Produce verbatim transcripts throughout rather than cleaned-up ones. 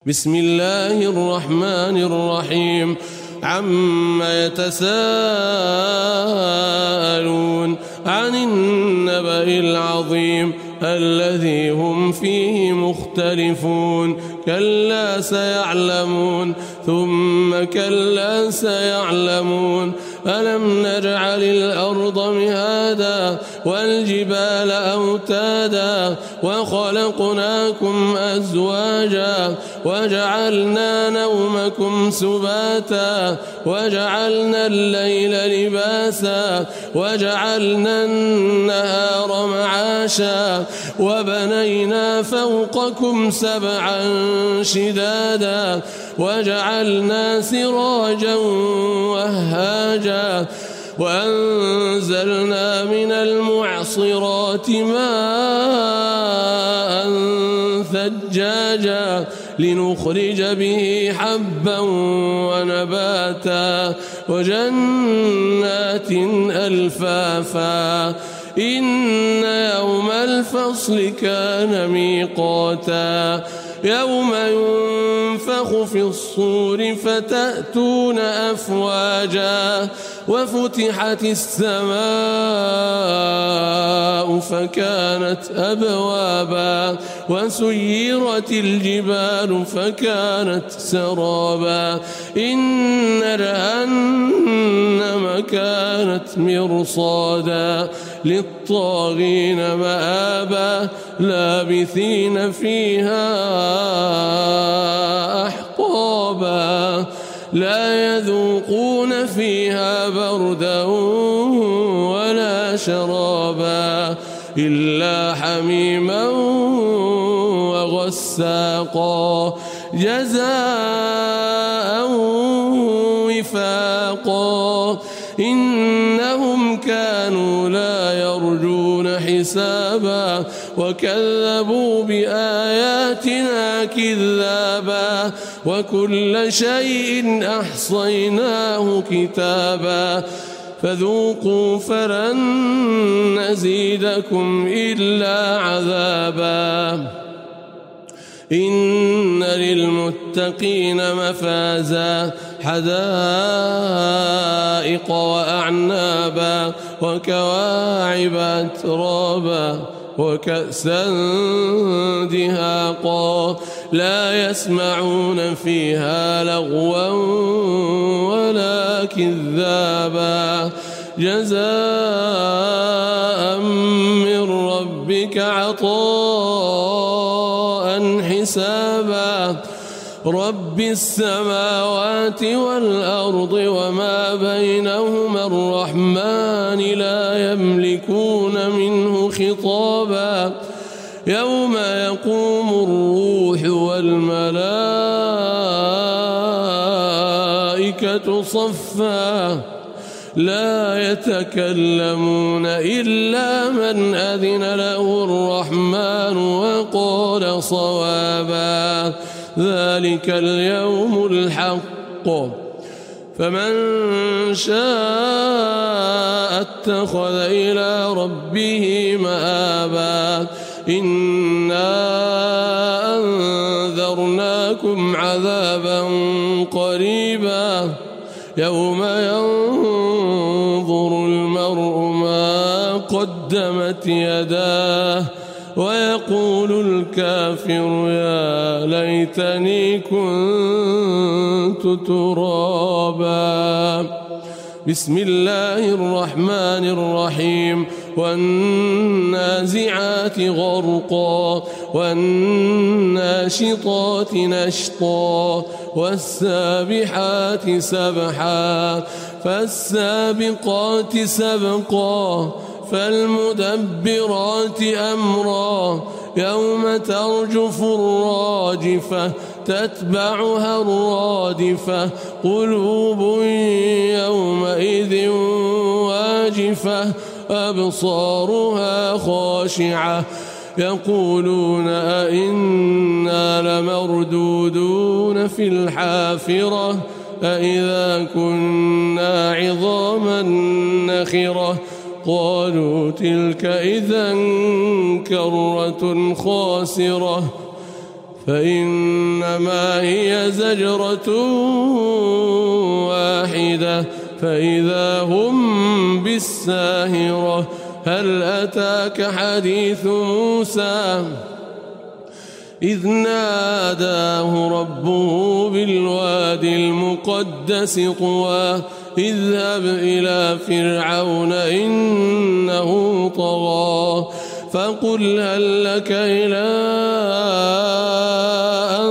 بسم الله الرحمن الرحيم عما يتساءلون عن النبأ العظيم الذي هم فيه مختلفون كلا سيعلمون ثم كلا سيعلمون ألم نجعل الأرض مهادا والجبال أوتادا وخلقناكم أزواجا وجعلنا نومكم سباتا وجعلنا الليل لباسا وجعلنا النهار معاشا وبنينا فوقكم سبعا شدادا وجعلنا سراجا وهاجا وأنزلنا من المعصرات ماء ثجاجا لنخرج به حبا ونباتا وجنات ألفافا إن يوم الفصل كان ميقاتا يوم ينفخ في الصور فتأتون أفواجا وفتحت السماء فكانت أبوابا وسيرت الجبال فكانت سرابا إن جهنم كانت مرصادا للطاغين مآبا لابثين فيها أحقابا لا يذوقون فيها بردا ولا شرابا إلا حميما وغساقا جزاء وفاقا إنهم كانوا لا يرجون حسابا وكذبوا بآياتنا كذابا وكل شيء أحصيناه كتابا فذوقوا فلن نزيدكم إلا عذابا إن للمتقين مفازا حدائق وأعنابا وكواعب أترابا وكأسا دهاقا لا يسمعون فيها لغوا ولا كذابا جزاء من ربك عطاء حسابا رب السماوات والأرض وما بينهما الرحمن لا يملكون منه خطابا يوم يقوم الروح والملائكة صفا لا يتكلمون إلا من أذن له الرحمن وقال صوابا ذلك اليوم الحق فمن شاء اتخذ إلى ربه مآبا إنا أنذرناكم عذابا قريبا يوم ينظر المرء ما قدمت يداه ويقول الكافر يا ليتني كنت ترابا بسم الله الرحمن الرحيم والنازعات غرقا والناشطات نشطا والسابحات سبحا فالسابقات سبقا فالمدبرات أمرا يوم ترجف الراجفة تتبعها الرادفة قلوب يومئذ واجفة أبصارها خاشعة يقولون أئنا لمردودون في الحافرة أئذا كنا عظاما نخرة قالوا تلك إذا كرة خاسرة فإنما هي زجرة واحدة فإذا هم بالساهرة. هل أتاك حديث موسى إذ ناداه ربه بالوادي المقدس طوى اذهب إلى فرعون إنه طغى فقل هل لك إلى أن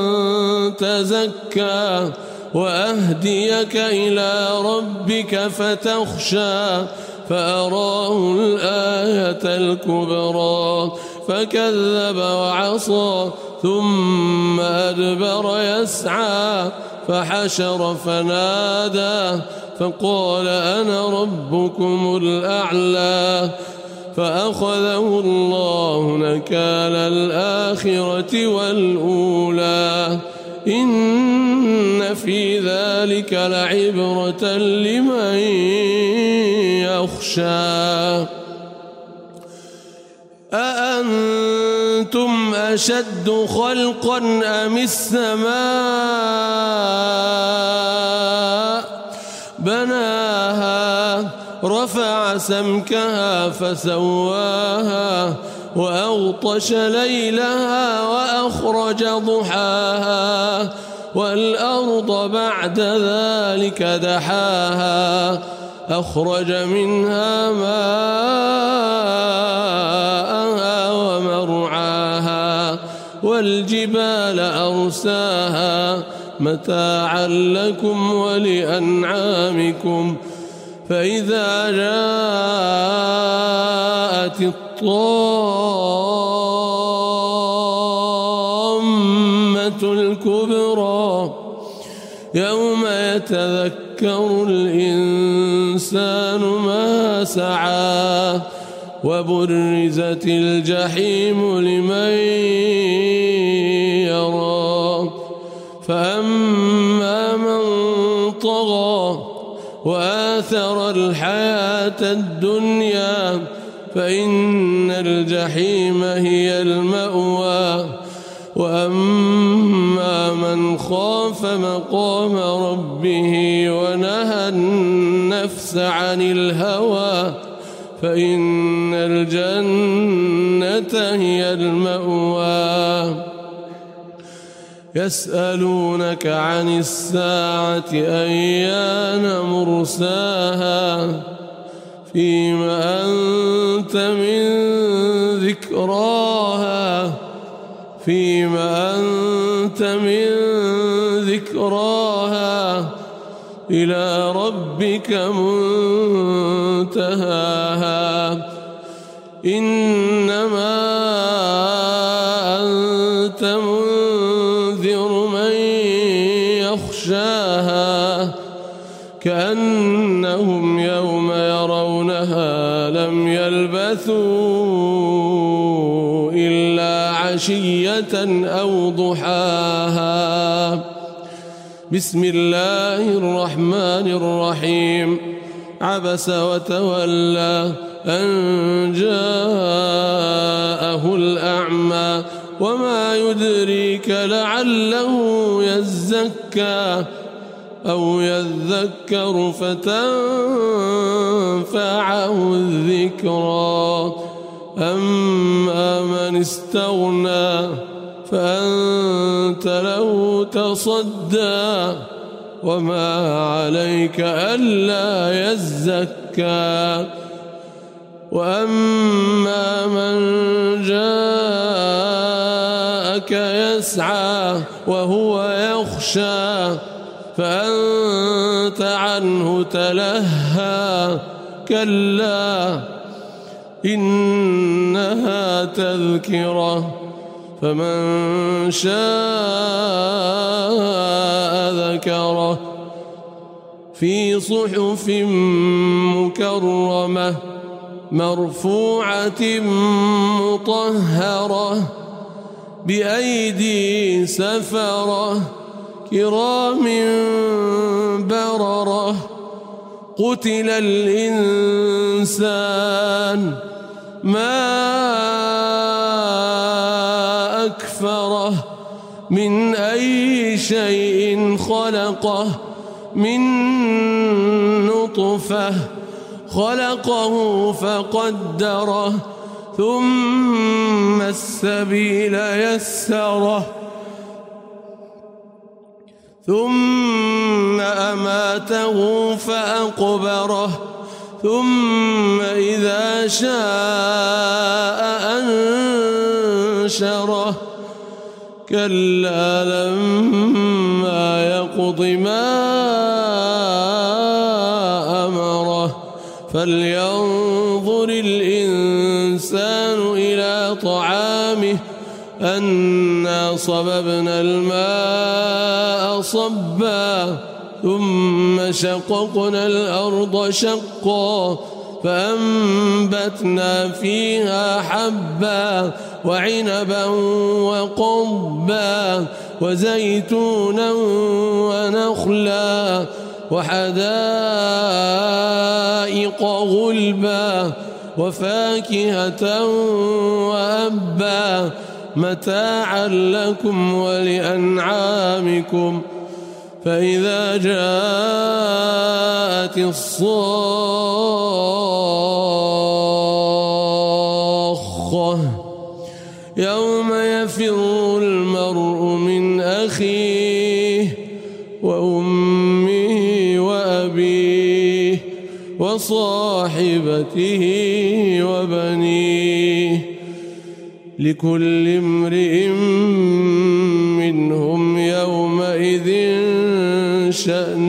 تزكى وأهديك إلى ربك فتخشى فأراه الآية الكبرى فكذب وعصى ثم أدبر يسعى فحشر فنادى فقال أنا ربكم الأعلى فأخذه الله نكال الآخرة والأولى إن في ذلك لعبرة لمن يخشى. أأنتم أشد خلقا أم السماء بناها رفع سمكها فسواها وأغطش ليلها وأخرج ضحاها والأرض بعد ذلك دحاها أخرج منها ماءها ومرعاها والجبال أرساها متاعا لكم ولأنعامكم فإذا جاءت الطامة الكبرى يوم يتذكر الإنسان ما سعى وبرزت الجحيم لمن يرى فأما من طغى وآثر الحياة الدنيا فإن الجحيم هي المأوى وأما من خاف مقام ربه ونهى النفس عن الهوى فإن الجنة هي المأوى. يسألونك عن الساعة أيان مرساها فيما أنت من ذكراها فيما أنت من ذكراها إلى ربك منتهاها إنما أنت منذر من يخشاها كأنهم يوم يرونها لم يلبثوا إلا عشية أو ضحاها. بسم الله الرحمن الرحيم. عبس وتولى أن جاءه الأعمى وما يدريك لعله يزكى أو يذكر فتنفعه الذكرى أما من استغنى فأنت له تصدى وما عليك ألا يزكى وأما من جاءك يسعى وهو يخشى فأنت عنه تلهى كلا إنها تذكرة فمن شاء ذكره في صحف مكرمة مرفوعة مطهرة بأيدي سفرة كرام بررة قتل الإنسان ما أكفره من أي شيء خلقه من نطفة خلقه فقدره ثم السبيل يسره ثم أماته فأقبره ثم إذا شاء أنشره كلا لما يقض ما أمره فلينظر الإنسان إلى طعامه أنا صببنا الماء صبا ثم شققنا الأرض شقا فأنبتنا فيها حبا وعنبا وقضبا وزيتونا ونخلا وحدائق غلبا وفاكهة وأبا متاعا لكم ولأنعامكم فإذا جاءت الصاخة يوم يفر المرء من أخيه وأمه وأبيه وصاحبته وبنيه لكل امرئ منهم يومئذ شأن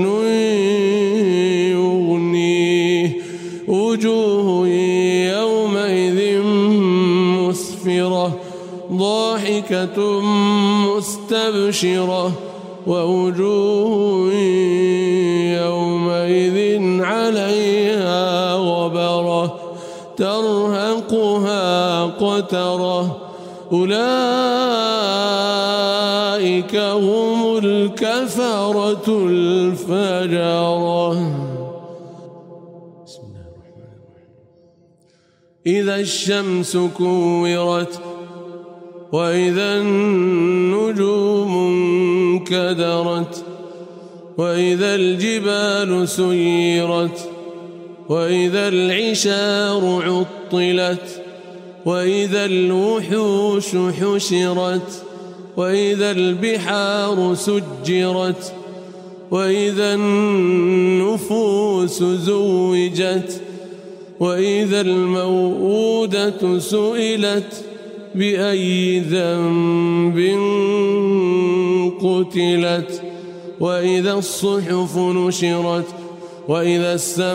يغنيه وجوه يومئذ مسفرة ضاحكة مستبشرة ووجوه يومئذ عليها غبرة ترهقها قترة أولئك هم الكفرة الفجرة. بسم الله الرحمن الرحيم. إذا الشمس كورت وإذا النجوم انكدرت وإذا الجبال سيرت وإذا العشار عطلت وإذا الوحوش حشرت وإذا البحار سجرت وإذا النفوس زوجت وإذا الموءودة سئلت بأي ذنب قتلت وإذا الصحف نشرت وإذا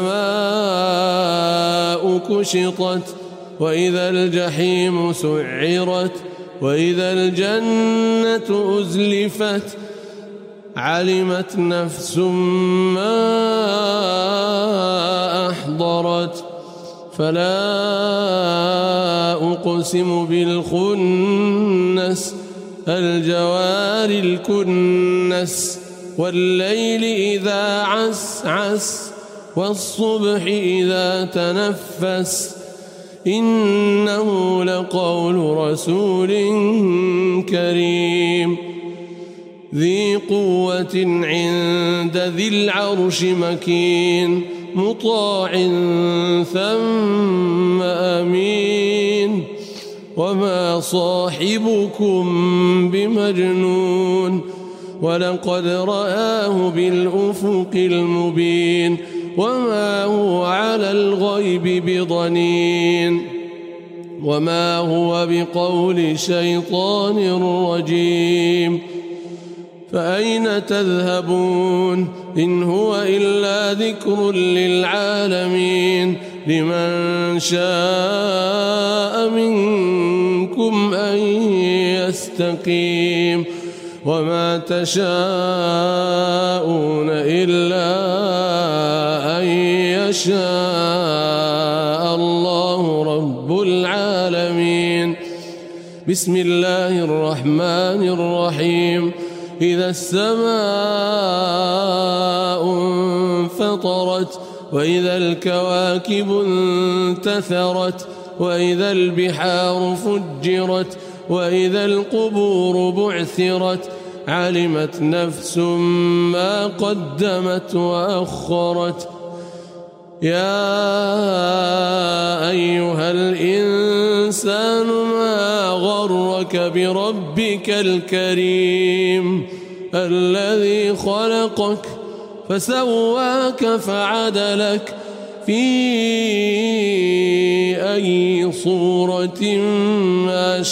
السماء كشطت وإذا الجحيم سعرت وإذا الجنة أزلفت علمت نفس ما أحضرت فلا أقسم بالخنس الجوار الكنس والليل إذا عسعس والصبح إذا تنفس إنه لقول رسول كريم ذي قوة عند ذي العرش مكين مطاع ثم أمين وما صاحبكم بمجنون ولقد رآه بالأفق المبين وما هو على الغيب بضنين وما هو بقول شيطان رجيم فأين تذهبون إن هو إلا ذكر للعالمين لمن شاء منكم أن يستقيم وما تشاءون إلا أن يشاء الله رب العالمين. بسم الله الرحمن الرحيم. إذا السماء انفطرت وإذا الكواكب انتثرت وإذا البحار فجرت وإذا القبور بعثرت علمت نفس ما قدمت وأخرت يا أيها الإنسان ما غرك بربك الكريم الذي خلقك فسواك فعدلك في أي صورة ما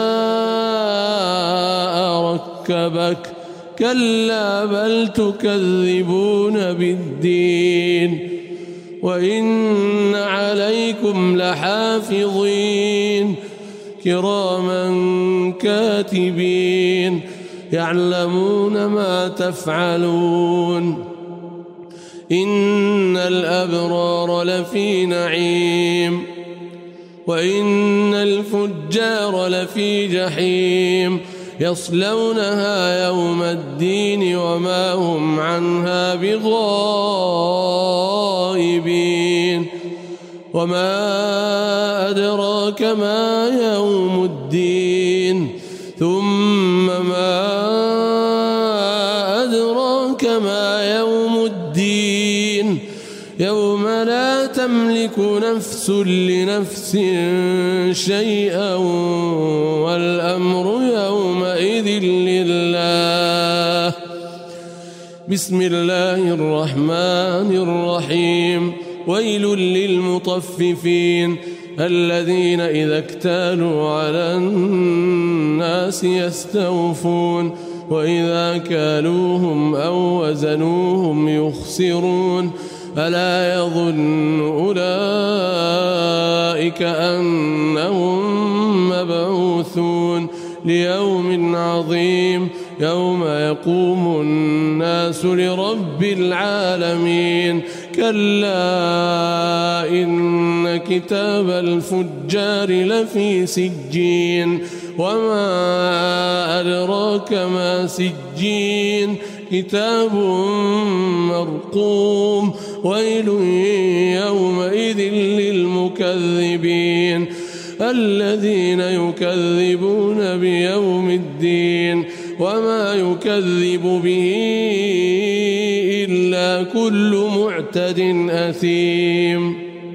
شاء ركبك كلا بل تكذبون بالدين وإن عليكم لحافظين كراما كاتبين يعلمون ما تفعلون إن الأبرار لفي نعيم وإن الفجار لفي جحيم يصلونها يوم الدين وما هم عنها بغائبين وما أدراك ما يوم الدين ثم ما أدراك ما يوم الدين يوم لا تملك نفس لنفس شيئا والأمر يومئذ لله بسم الله الرحمن الرحيم ويل للمطففين الذين إذا اكتالوا على الناس يستوفون وإذا كالوهم أو وزنوهم يخسرون ألا يظن أولئك أنهم مبعوثون ليوم عظيم يوم يقوم الناس لرب العالمين كلا إن كتاب الفجار لفي سجين وما أدراك ما سجين كتاب مرقوم ويل يومئذ للمكذبين الذين يكذبون بيوم الدين وما يكذب به إلا كل معتد أثيم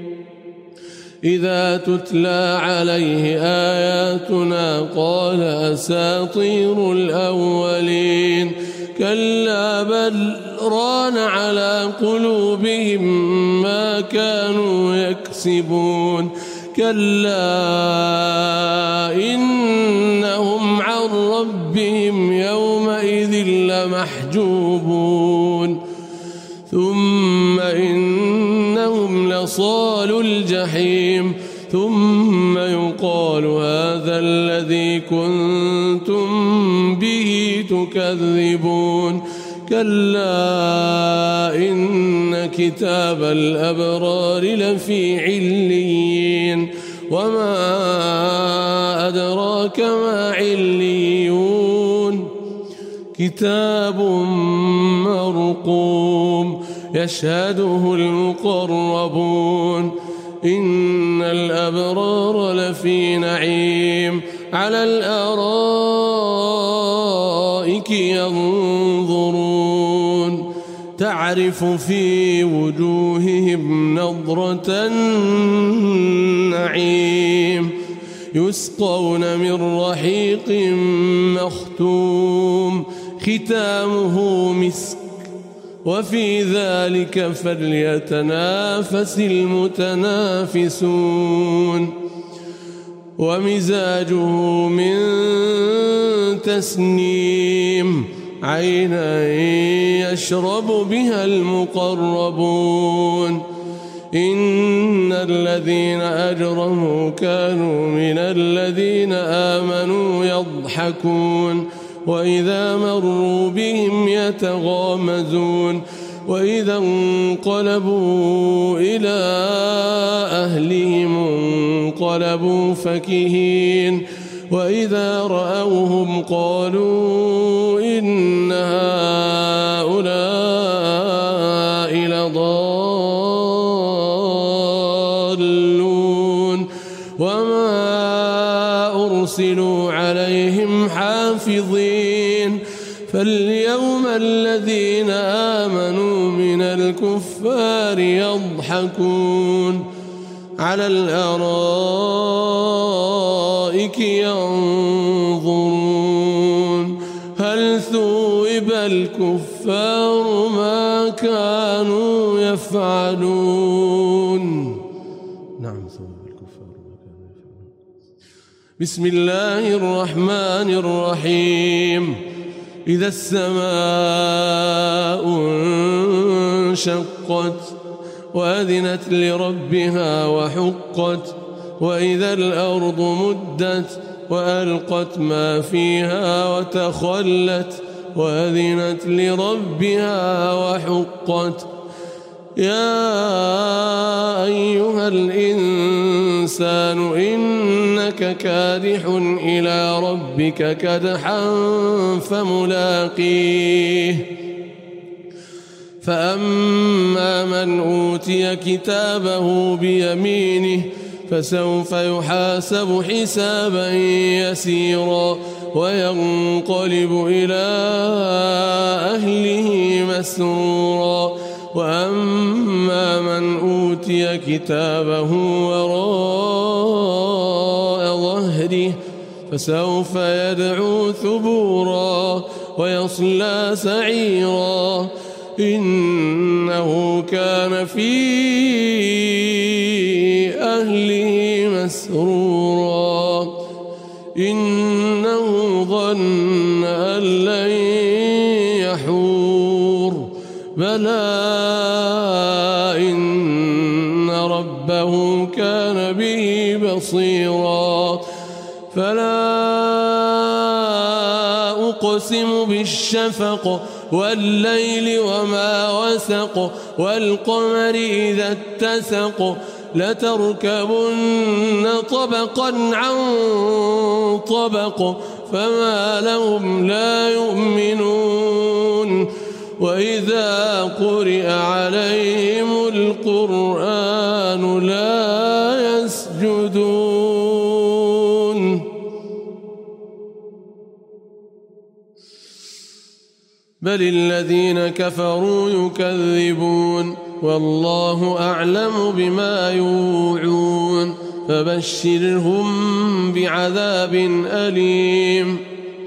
إذا تتلى عليه آياتنا قال أساطير الأولين كلا بل ران على قلوبهم ما كانوا يكسبون كلا إنهم عن ربهم يومئذ لمحجوبون ثم إنهم لصالو الجحيم ثم يقال هذا الذي كنتم به تكذبون كلا إن كتاب الأبرار لفي عليين وما أدراك ما عليون كتاب مرقوم يشهده المقربون إن الأبرار لفي نعيم على الأرائك ينظرون تعرف في وجوههم نضرة النعيم يسقون من رحيق مختوم ختامه مسك وفي ذلك فليتنافس المتنافسون ومزاجه من تسنيم عينا يشرب بها المقربون إن الذين أجرموا كانوا من الذين آمنوا يضحكون وإذا مروا بهم يتغامزون وإذا انقلبوا إلى أهلهم انقلبوا فكهين وإذا رأوهم قالوا إن هؤلاء لضالون وما أرسلوا عليهم الذين آمنوا من الكفار يضحكون على الأرائك ينظرون هل ثوب الكفار ما كانوا يفعلون. نعم ثوب الكفار ما كانوا يفعلون. بسم الله الرحمن الرحيم. إذا السماء انشقت وأذنت لربها وحقت وإذا الأرض مدت وألقت ما فيها وتخلت وأذنت لربها وحقت يا أيها الإنسان إنك كادح إلى ربك كدحا فملاقيه فأما من أوتي كتابه بيمينه فسوف يحاسب حسابا يسيرا وينقلب إلى أهله مسرورا وأما من أوتي كتابه وراء ظهره فسوف يدعو ثبورا ويصلى سعيرا إنه كان في أهله مسرورا إنه ظن أن لن يحور بلى إن ربه كان به بصيرا فلا أقسم بالشفق والليل وما وسق والقمر إذا اتسق لتركبن طبقا عن طبق فما لهم لا يؤمنون وإذا قرئ عليهم القرآن لا يسجدون بل الذين كفروا يكذبون والله أعلم بما يوعون فبشرهم بعذاب أليم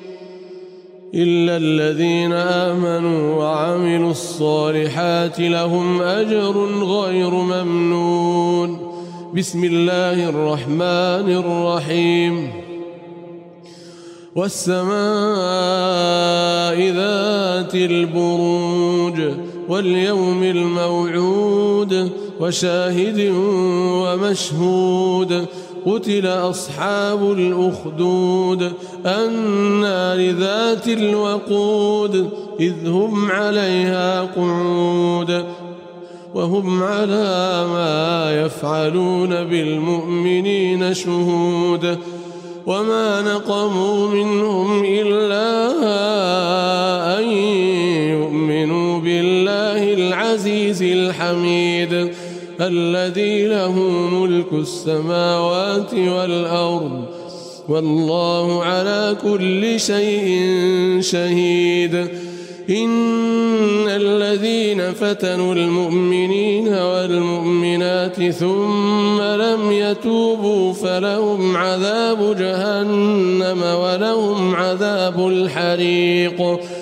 إلا الذين آمنوا وعملوا الصالحات لهم أجر غير ممنون. بسم الله الرحمن الرحيم. والسماء ذات البروج واليوم الموعود وشاهد ومشهود قتل أصحاب الأخدود النار ذات الوقود إذ هم عليها قعود وهم على ما يفعلون بالمؤمنين شهود وما نقموا منهم إلا أن يؤمنوا بالله العزيز الحميد الذي له ملك السماوات والأرض والله على كل شيء شهيد. إن الذين فتنوا المؤمنين والمؤمنات ثم لم يتوبوا فلهم عذاب جهنم ولهم عذاب الحريق.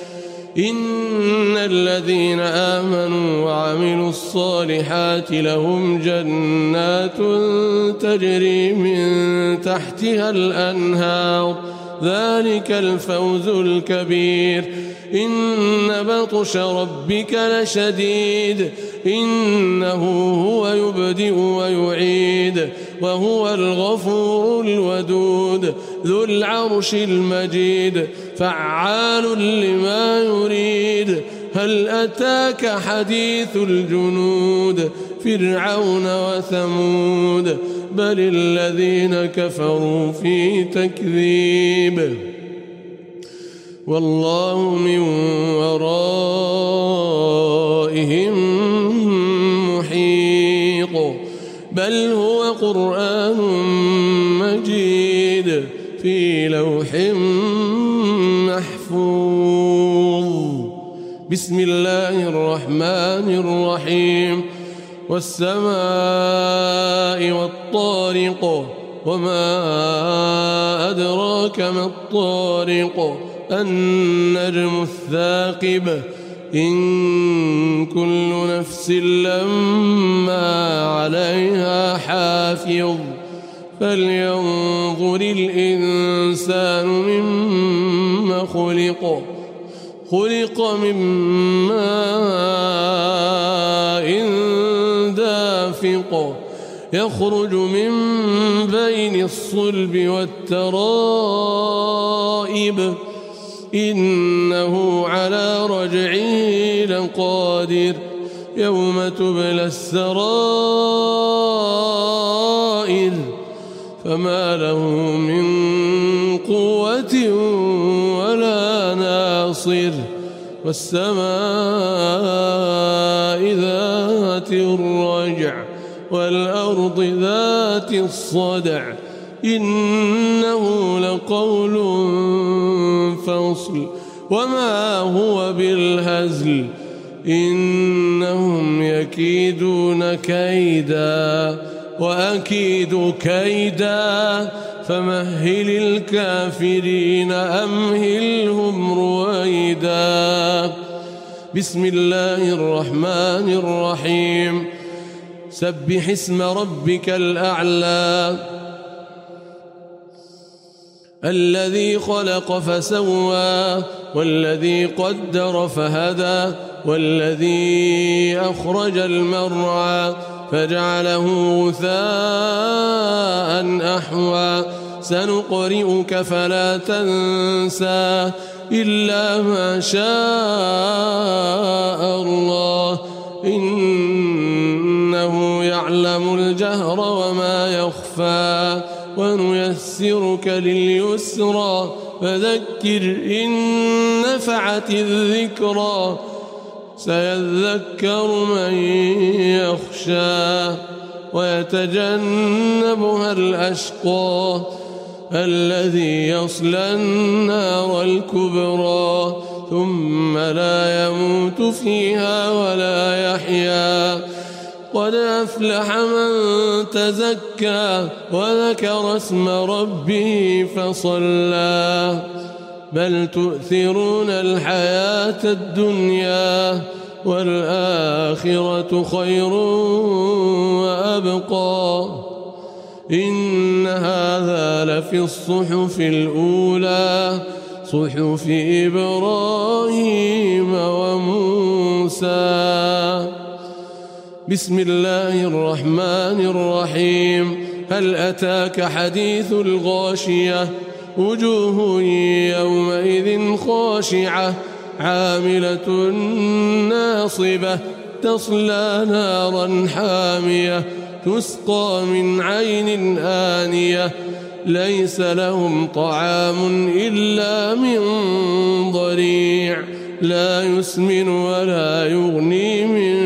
إن الذين آمنوا وعملوا الصالحات لهم جنات تجري من تحتها الأنهار ذلك الفوز الكبير. إن بطش ربك لشديد إنه هو يبدئ ويعيد وهو الغفور الودود ذو العرش المجيد فعال لما يريد. هل أتاك حديث الجنود فرعون وثمود بل الذين كفروا في تكذيب والله من ورائهم محيط بل هو قرآن مجيد في لوح محفوظ. بسم الله الرحمن الرحيم والسماء والطارق وما أدراك ما الطارق النجم الثاقب إن كل نفس لما عليها حافظ فلينظر الإنسان مما خلق خلق من ماء دافق يخرج من بين الصلب والترائب إنه على رجعه لقادر يوم تبلى السرائر فما له من قوة ولا ناصر والسماء ذات الرجع والأرض ذات الصدع إنه لقول فصل وما هو بالهزل إنهم يكيدون كيدا وأكيد كيدا فمهل الكافرين أمهلهم رويدا بسم الله الرحمن الرحيم سبح اسم ربك الأعلى الذي خلق فسوى والذي قدر فهدى والذي أخرج المرعى فجعله غثاء أحوى سنقرئك فلا تنسى إلا ما شاء الله إنه يعلم الجهر وما يخفى ونيسرك لليسرى فذكر إن نفعت الذكرى سيذكر من يخشى ويتجنبها الأشقى الذي يصلى النار الكبرى ثم لا يموت فيها ولا يحيا قد أفلح من تزكى وذكر اسم ربه فصلى بل تؤثرون الحياة الدنيا والآخرة خير وأبقى إن هذا لفي الصحف الأولى صحف إبراهيم وموسى بسم الله الرحمن الرحيم هل أتاك حديث الغاشية وجوه يومئذ خاشعة عاملة ناصبة تصلى نارا حامية تسقى من عين آنية ليس لهم طعام إلا من ضريع لا يسمن ولا يغني من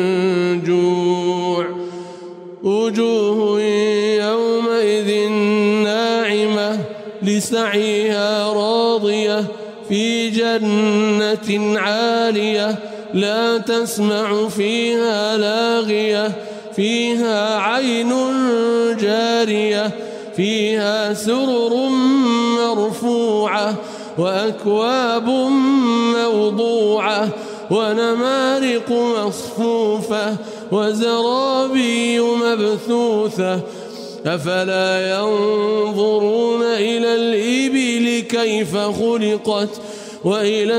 جوع وجوه يومئذ ناعمة لسعيها راضية في جنة عالية لا تسمع فيها لاغية فيها عين جارية فيها سرر مرفوعة وأكواب موضوعة ونمارق مصفوفة وزرابي مبثوثة أفلا ينظرون إلى الإبل كيف خلقت وإلى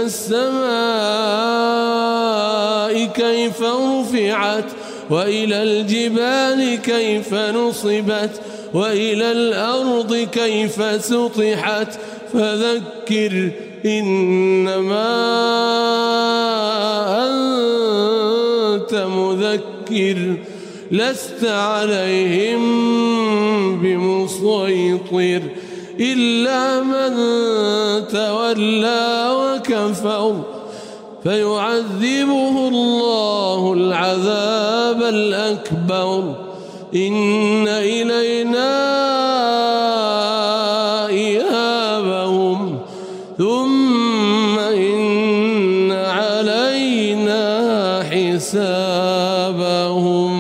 السماء كيف رفعت وإلى الجبال كيف نصبت وإلى الأرض كيف سطحت فذكر إنما أنت مذكر لست عليهم بمسيطر إلا من تولى وكفر فيعذبه الله العذاب الأكبر إن إلينا إيابهم ثم إن علينا حسابهم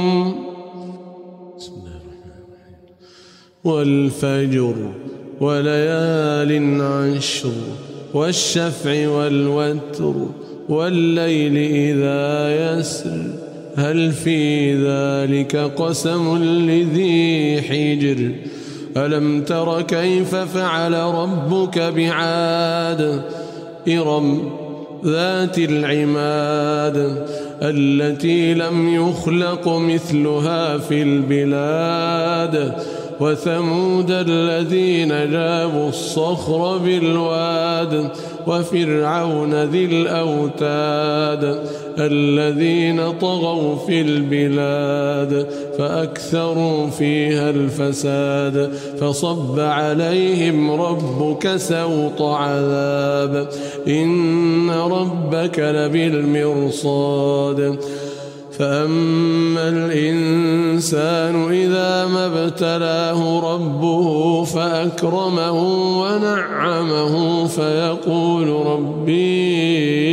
والفجر وليال عشر والشفع والوتر والليل إذا يسر هل في ذلك قسم لذي حجر ألم تر كيف فعل ربك بعاد إرم ذات العماد التي لم يخلق مثلها في البلاد وثمود الذين جابوا الصخر بالواد وفرعون ذي الأوتاد الذين طغوا في البلاد فأكثروا فيها الفساد فصب عليهم ربك سوط عذاب إن ربك لبالمرصاد فأما الإنسان إذا ما ابتلاه ربه فأكرمه ونعمه فيقول ربي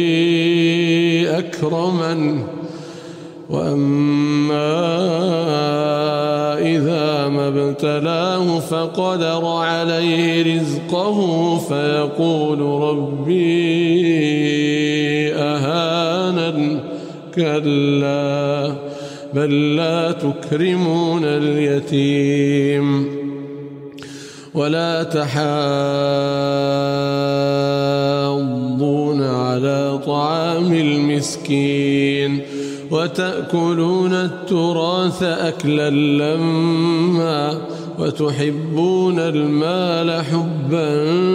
أكرمن وأما إذا ما ابتلاه فقدر عليه رزقه فيقول ربي أهانن كلا بل لا تكرمون اليتيم ولا تحاضون على طعام المسكين وتأكلون التراث أكلا لما وتحبون المال حبا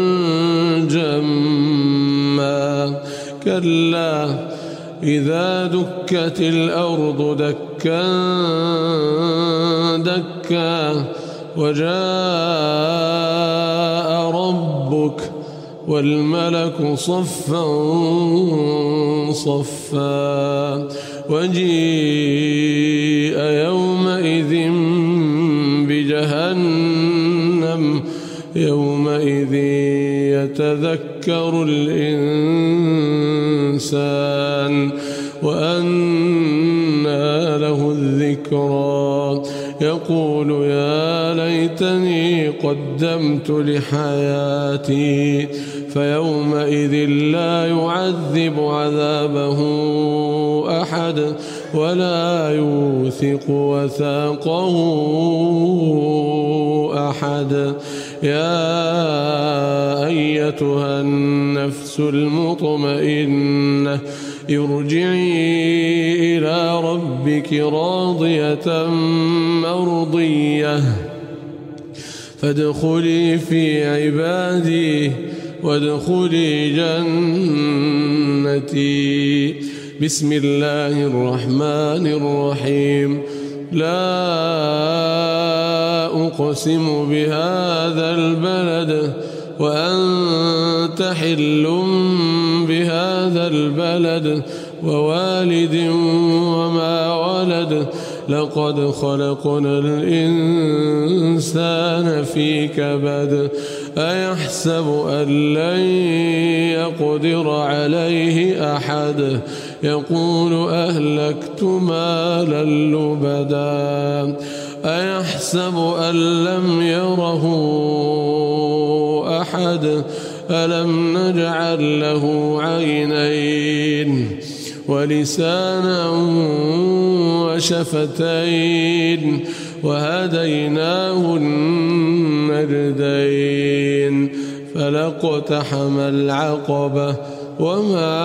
جما كلا إذا دكت الأرض دكا دكا وجاء ربك والملك صفا صفا وجيء يومئذ بجهنم يومئذ يتذكر الإنسان وأنى له الذكرى يقول يا ليتني قدمت لحياتي فيومئذ لا يعذب عذابه أحد ولا يوثق وثاقه أحد يا أيتها النفس المطمئنة ارجعي إلى ربك راضية مرضية فادخلي في عبادي وادخلي جنتي بسم الله الرحمن الرحيم لا أقسم بهذا البلد وأنت حل بهذا البلد ووالد وما ولد لقد خلقنا الإنسان في كبد أيحسب أن لن يقدر عليه أحد يقول أهلكت مالا لبدا أيحسب أن لم يره أحد ألم نجعل له عينين ولسانا وشفتين وهديناه النجدين فلاقتحم العقبة وما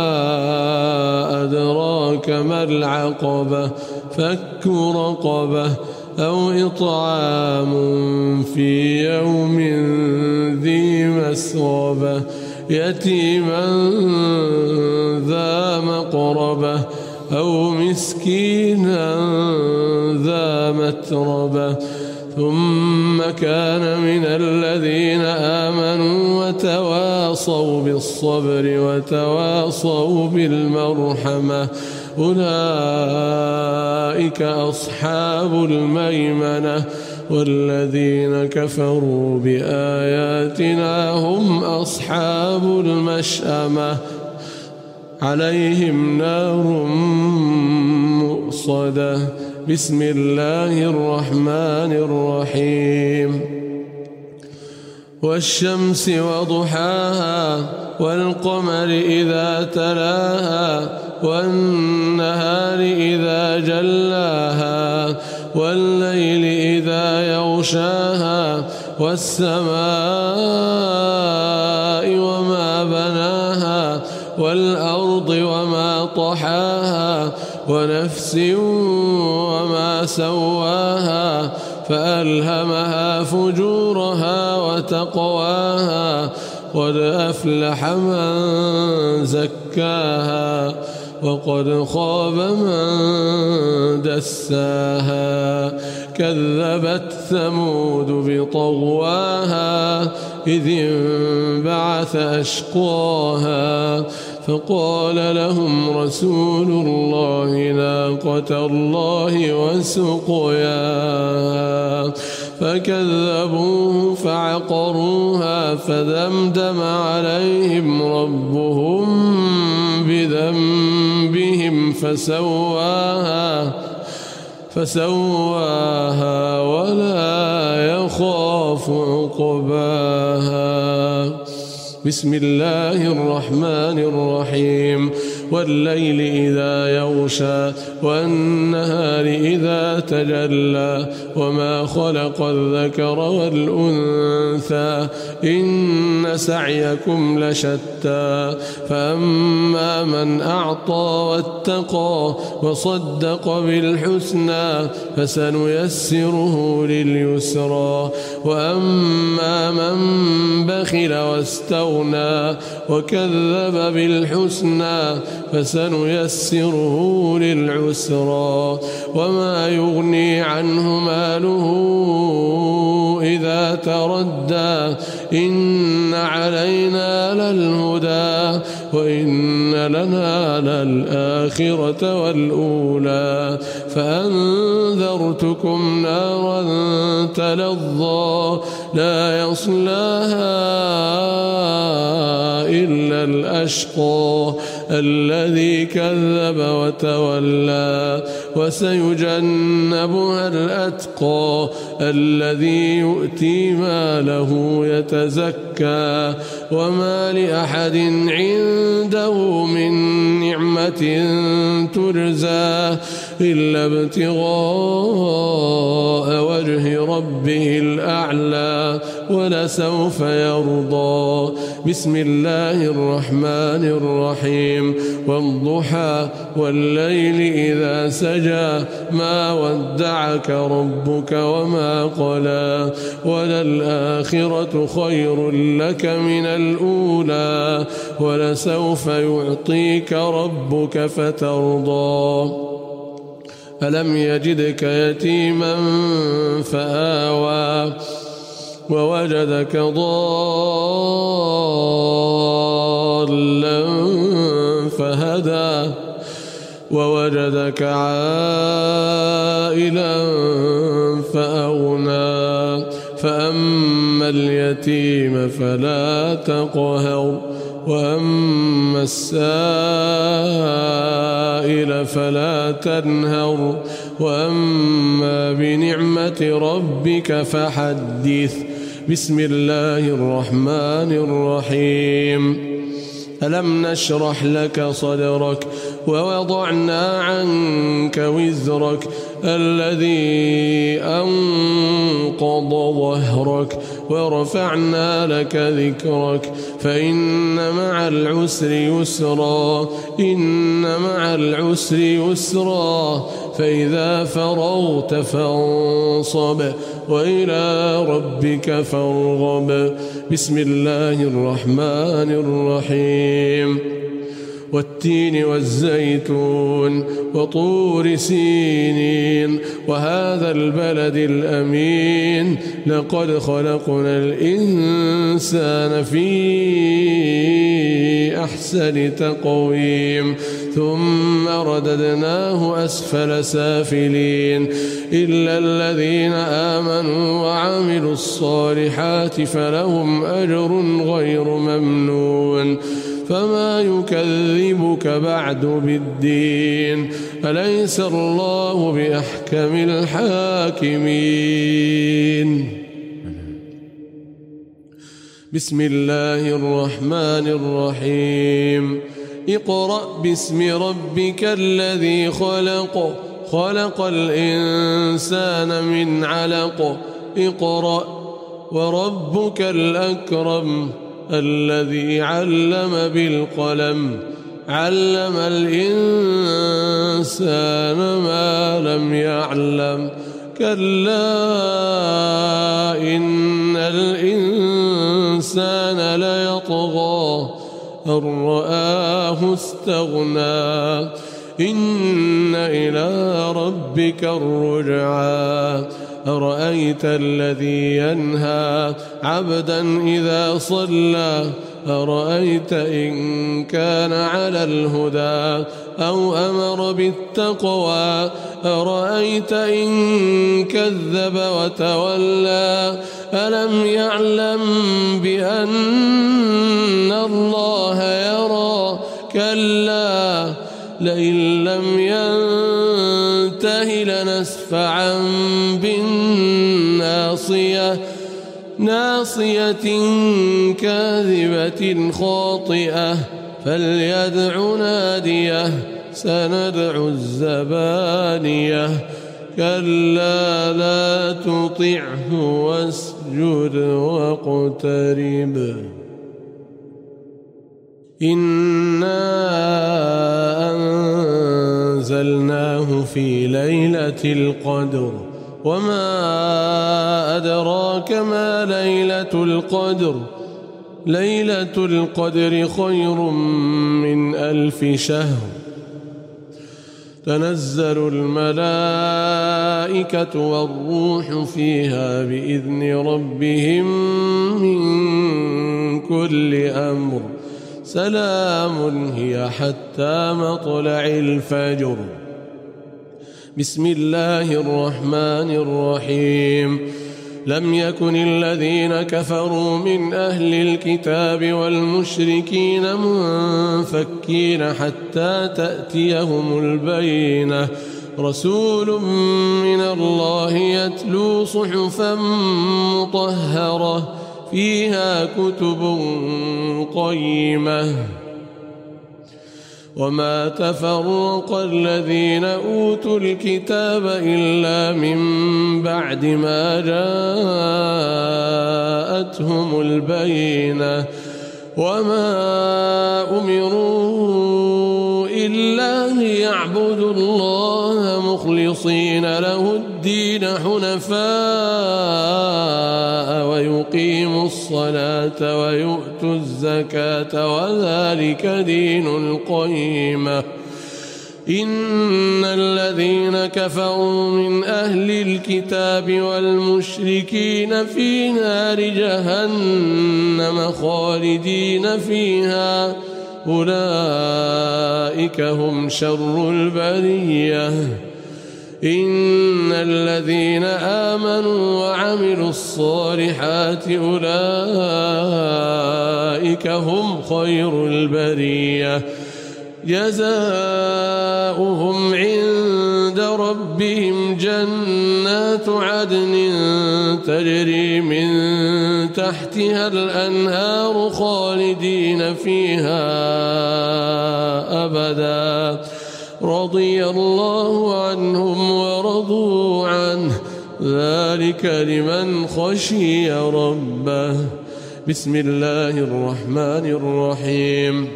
أدراك ما العقبة فك رقبة أو إطعام في يوم ذي مسغبة يتيما ذا مقربة أو مسكينا ذا متربة ثم كان من الذين آمنوا وتواصوا بالصبر وتواصوا بالمرحمة أولئك أصحاب الميمنة والذين كفروا بآياتنا هم أصحاب المشأمة عليهم نار مؤصدة. بسم الله الرحمن الرحيم. والشمس وضحاها والقمر إذا تلاها والنهار إذا جلاها والليل إذا يغشاها والسماء وما بناها والأرض وما طحاها ونفس وما سواها فألهمها فجورها وتقواها قد أفلح من زكاها وقد خاب من دساها. كذبت ثمود بطغواها إذ انبعث أشقاها فقال لهم رسول الله ناقة الله وسقياها فكذبوه فعقروها فدمدم عليهم ربهم بذنبهم فسواها فسواها ولا يخاف عقباها. بسم الله الرحمن الرحيم. والليل إذا يغشى والنهار إذا تجلى وما خلق الذكر والأنثى إن سعيكم لشتى فأما من أعطى واتقى وصدق بالحسنى فسنيسره لليسرى وأما من بخل واستغنى وكذب بالحسنى فسنيسره للعسرى وما يغني عنه ماله إذا تردى إن علينا للهدى وإن لنا للآخرة والأولى فأنذرتكم نارا تلظى لا يصلاها إلا الأشقى الذي كذب وتولى وسيجنبها الأتقى الذي يؤتي ماله يتزكى وما لأحد عنده من نعمة تجزى إلا ابتغاء وجه ربه الأعلى ولسوف يرضى. بسم الله الرحمن الرحيم. والضحى والليل إذا سجى ما ودعك ربك وما قلى وللآخرة خير لك من الأولى ولسوف يعطيك ربك فترضى. ألم يجدك يتيما فآوى ووجدك ضالا فهدى ووجدك عائلا فأغنى فأما اليتيم فلا تقهر وأما السائل فلا تنهر وأما بنعمة ربك فحدث. بسم الله الرحمن الرحيم. ألم نشرح لك صدرك ووضعنا عنك وزرك الذي أنقض ظهرك ورفعنا لك ذكرك فإن مع العسر يسرا إن مع العسر يسرا فإذا فرغت فانصب وإلى ربك فارغب. بسم الله الرحمن الرحيم. والتين والزيتون وطور سينين وهذا البلد الأمين لقد خلقنا الإنسان في أحسن تقويم ثم رددناه أسفل سافلين إلا الذين آمنوا وعملوا الصالحات فلهم أجر غير ممنون فما يكذبك بعد بالدين أليس الله بأحكم الحاكمين بسم الله الرحمن الرحيم اقرأ باسم ربك الذي خلق خلق الإنسان من علق اقرأ وربك الأكرم الذي علم بالقلم علم الإنسان ما لم يعلم كلا إن الإنسان ليطغى أن رآه استغنى إن إلى ربك الرجعى أرأيت الذي ينهى عبدا إذا صلى أرأيت إن كان على الهدى أو أمر بالتقوى أرأيت إن كذب وتولى ألم يعلم بأن الله يرى كلا لئن لم ينته لنسفعا بالناصية ناصية كاذبة خاطئة فليدع ناديه سندع الزبانية كلا لا تطعه واسجد واقترب إنا أنزلناه في ليلة القدر وما أدراك ما ليلة القدر ليلة القدر خير من ألف شهر تنزل الملائكة والروح فيها بإذن ربهم من كل أمر سلام هي حتى مطلع الفجر بسم الله الرحمن الرحيم لم يكن الذين كفروا من أهل الكتاب والمشركين منفكين حتى تأتيهم البينة رسول من الله يتلو صحفا مطهرة فيها كتب قيمة وما تفرق الذين أوتوا الكتاب إلا من بعد ما جاءتهم البينة وما أمروا إلا ليعبدوا الله مخلصين له الدين حنفاء ويقيموا الصلاة ويؤتوا الزكاة وذلك دين القيمة إن الذين كفروا من أهل الكتاب والمشركين في نار جهنم خالدين فيها أولئك هم شر البرية إن الذين آمنوا وعملوا الصالحات أولئك هم خير البرية جزاؤهم عند ربهم جنات عدن تجري من تحتها الأنهار خالدين فيها أبدا رضي الله عنهم ورضوا عنه ذلك لمن خشي ربه بسم الله الرحمن الرحيم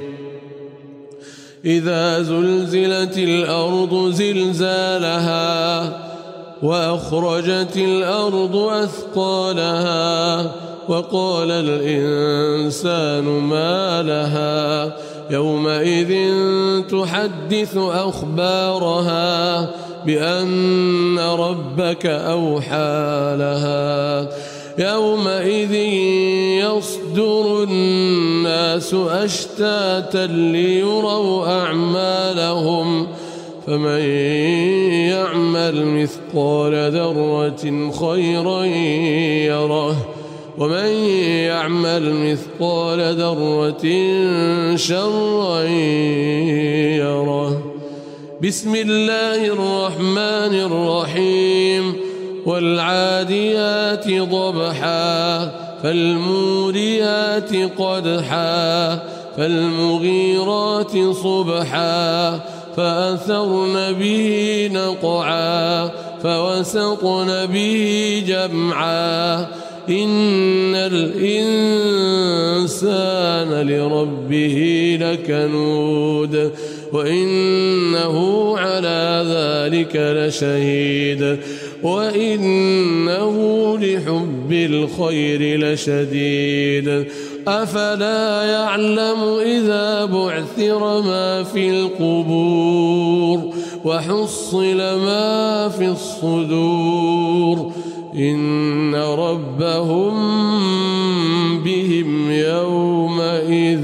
إذا زلزلت الأرض زلزالها وأخرجت الأرض أثقالها وقال الإنسان ما لها يومئذ تحدث أخبارها بأن ربك أوحى لها يومئذ يصدر الناس أشتاتا ليروا أعمالهم فمن يعمل مثقال ذرة خيرا يره ومن يعمل مثقال ذرة شرا يره. بسم الله الرحمن الرحيم. والعاديات ضبحا فالموريات قدحا فالمغيرات صبحا فأثرن به نقعا فوسطن به جمعا إن الإنسان لربه لكنود وإنه على ذلك لشهيد وإنه لحب الخير لشديد. أفلا يعلم إذا بعثر ما في القبور وحصل ما في الصدور إن ربهم بهم يومئذ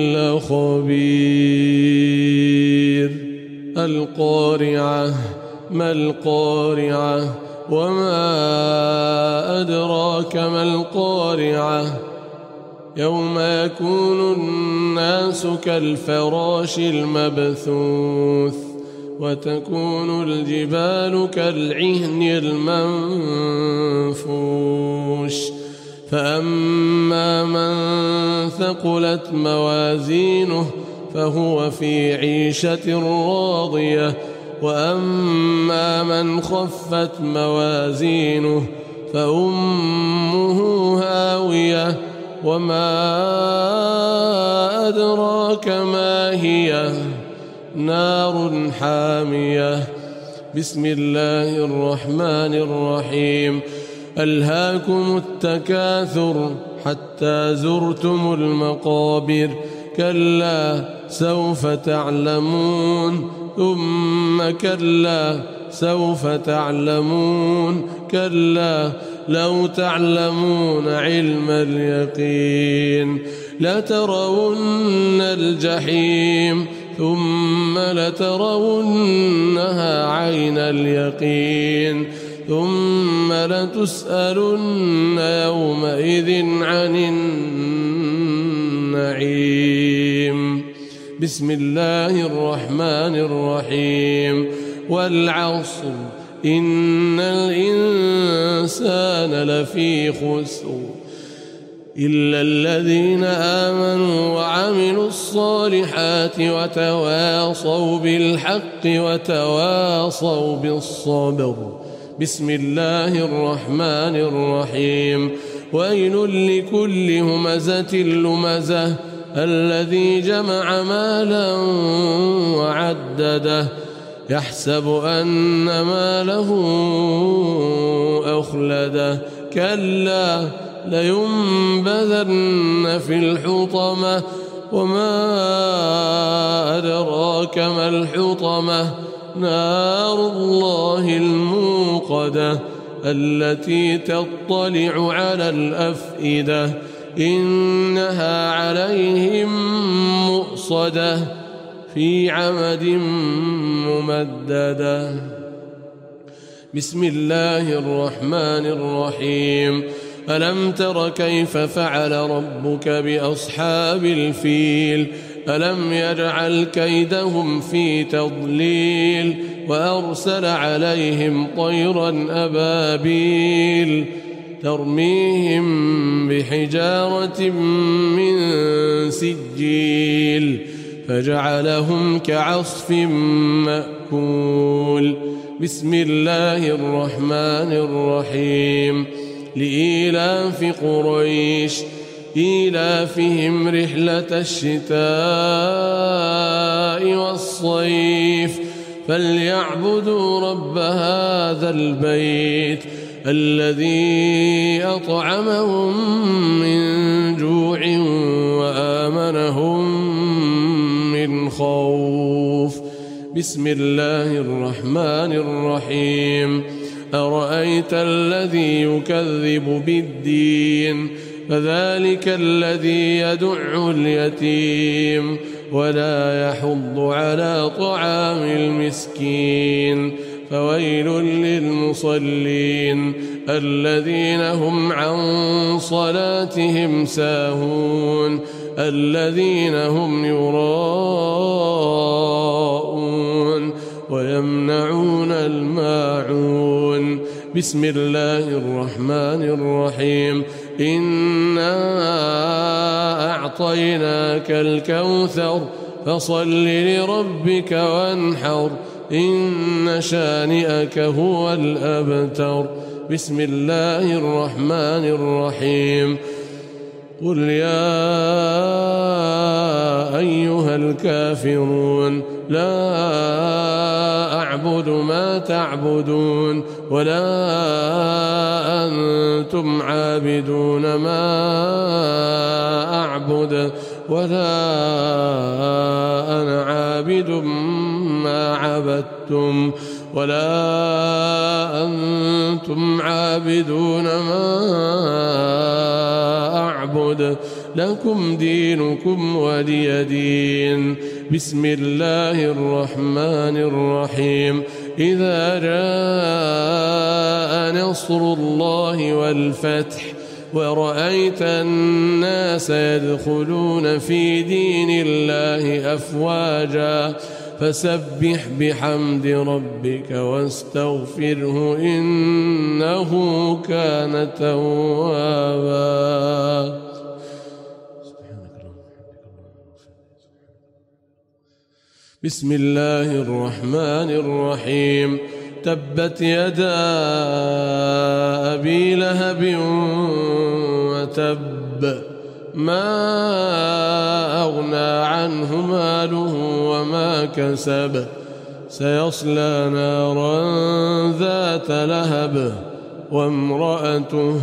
لخبير. القارعة ما القارعة وما أدراك ما القارعة يوم يكون الناس كالفراش المبثوث وتكون الجبال كالعهن المنفوش فأما من ثقلت موازينه فهو في عيشة راضية وأما من خفت موازينه فأمه هاوية وما أدراك ما هي نار حامية. بسم الله الرحمن الرحيم. ألهاكم التكاثر حتى زرتم المقابر كلا سوف تعلمون ثم كلا سوف تعلمون كلا لو تعلمون علم اليقين لترون الجحيم ثم لترونها عين اليقين ثم لتسألن يومئذ عن النعيم. بسم الله الرحمن الرحيم. والعصر إن الإنسان لفي خسر إلا الذين آمنوا وعملوا الصالحات وتواصوا بالحق وتواصوا بالصبر. بسم الله الرحمن الرحيم. ويل لكل همزة لمزة الذي جمع مالا وعدده يحسب أن ماله أخلده كلا لينبذن في الحطمة وما أدراك ما الحطمة نار الله الموقدة التي تطلع على الأفئدة إنها عليهم مؤصدة في عمد ممددة. بسم الله الرحمن الرحيم. ألم تر كيف فعل ربك بأصحاب الفيل ألم يجعل كيدهم في تضليل وأرسل عليهم طيرا أبابيل ترميهم بحجارة من سجيل فجعلهم كعصف مأكول. بسم الله الرحمن الرحيم. لإيلاف قريش إيلافهم رحلة الشتاء والصيف فليعبدوا رب هذا البيت الذي أطعمهم من جوع وآمنهم من خوف. بسم الله الرحمن الرحيم. أرأيت الذي يكذب بالدين فذلك الذي يدع اليتيم ولا يحض على طعام المسكين فويل للمصلين الذين هم عن صلاتهم ساهون الذين هم يراءون ويمنعون الماعون بسم الله الرحمن الرحيم إنا أعطيناك الكوثر فصل لربك وانحر إن شانئك هو الأبتر بسم الله الرحمن الرحيم قل يا أيها الكافرون لا أعبد ما تعبدون ولا أنتم عابدون ما أعبد ولا أنا عابد ما عبدتم ولا أنتم عابدون ما أعبد لكم دينكم ولي دين بسم الله الرحمن الرحيم إذا جاء نصر الله والفتح ورأيت الناس يدخلون في دين الله أفواجا فسبح بحمد ربك واستغفره إنه كان توابا بسم الله الرحمن الرحيم تبت يدا أبي لهب وتب ما أغنى عنه ماله وما كسب سيصلى نارا ذات لهب وامرأته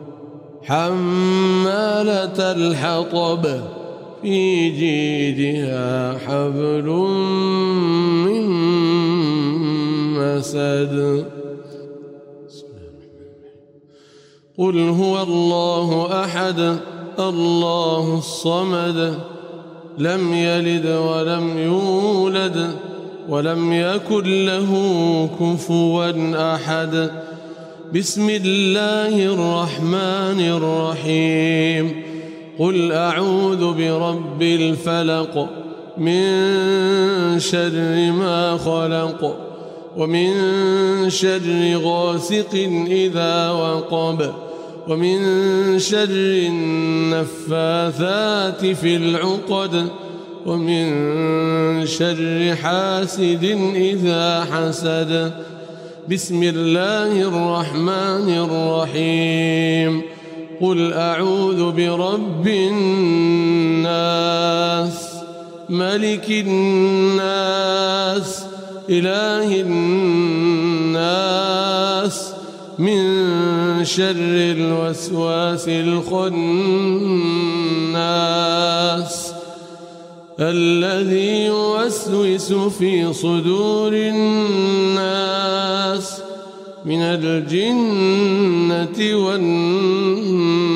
حمالة الحطب في جيدها حبل من مسد قل هو الله أحد الله الصمد لم يلد ولم يولد ولم يكن له كفوا أحد بسم الله الرحمن الرحيم قل أعوذ برب الفلق من شر ما خلق ومن شر غاسق إذا وقب ومن شر النفاثات في العقد ومن شر حاسد إذا حسد بسم الله الرحمن الرحيم قل أعوذ برب الناس ملك الناس إله الناس من شر الوسواس الخناس الذي يوسوس في صدور الناس من الجنة والناس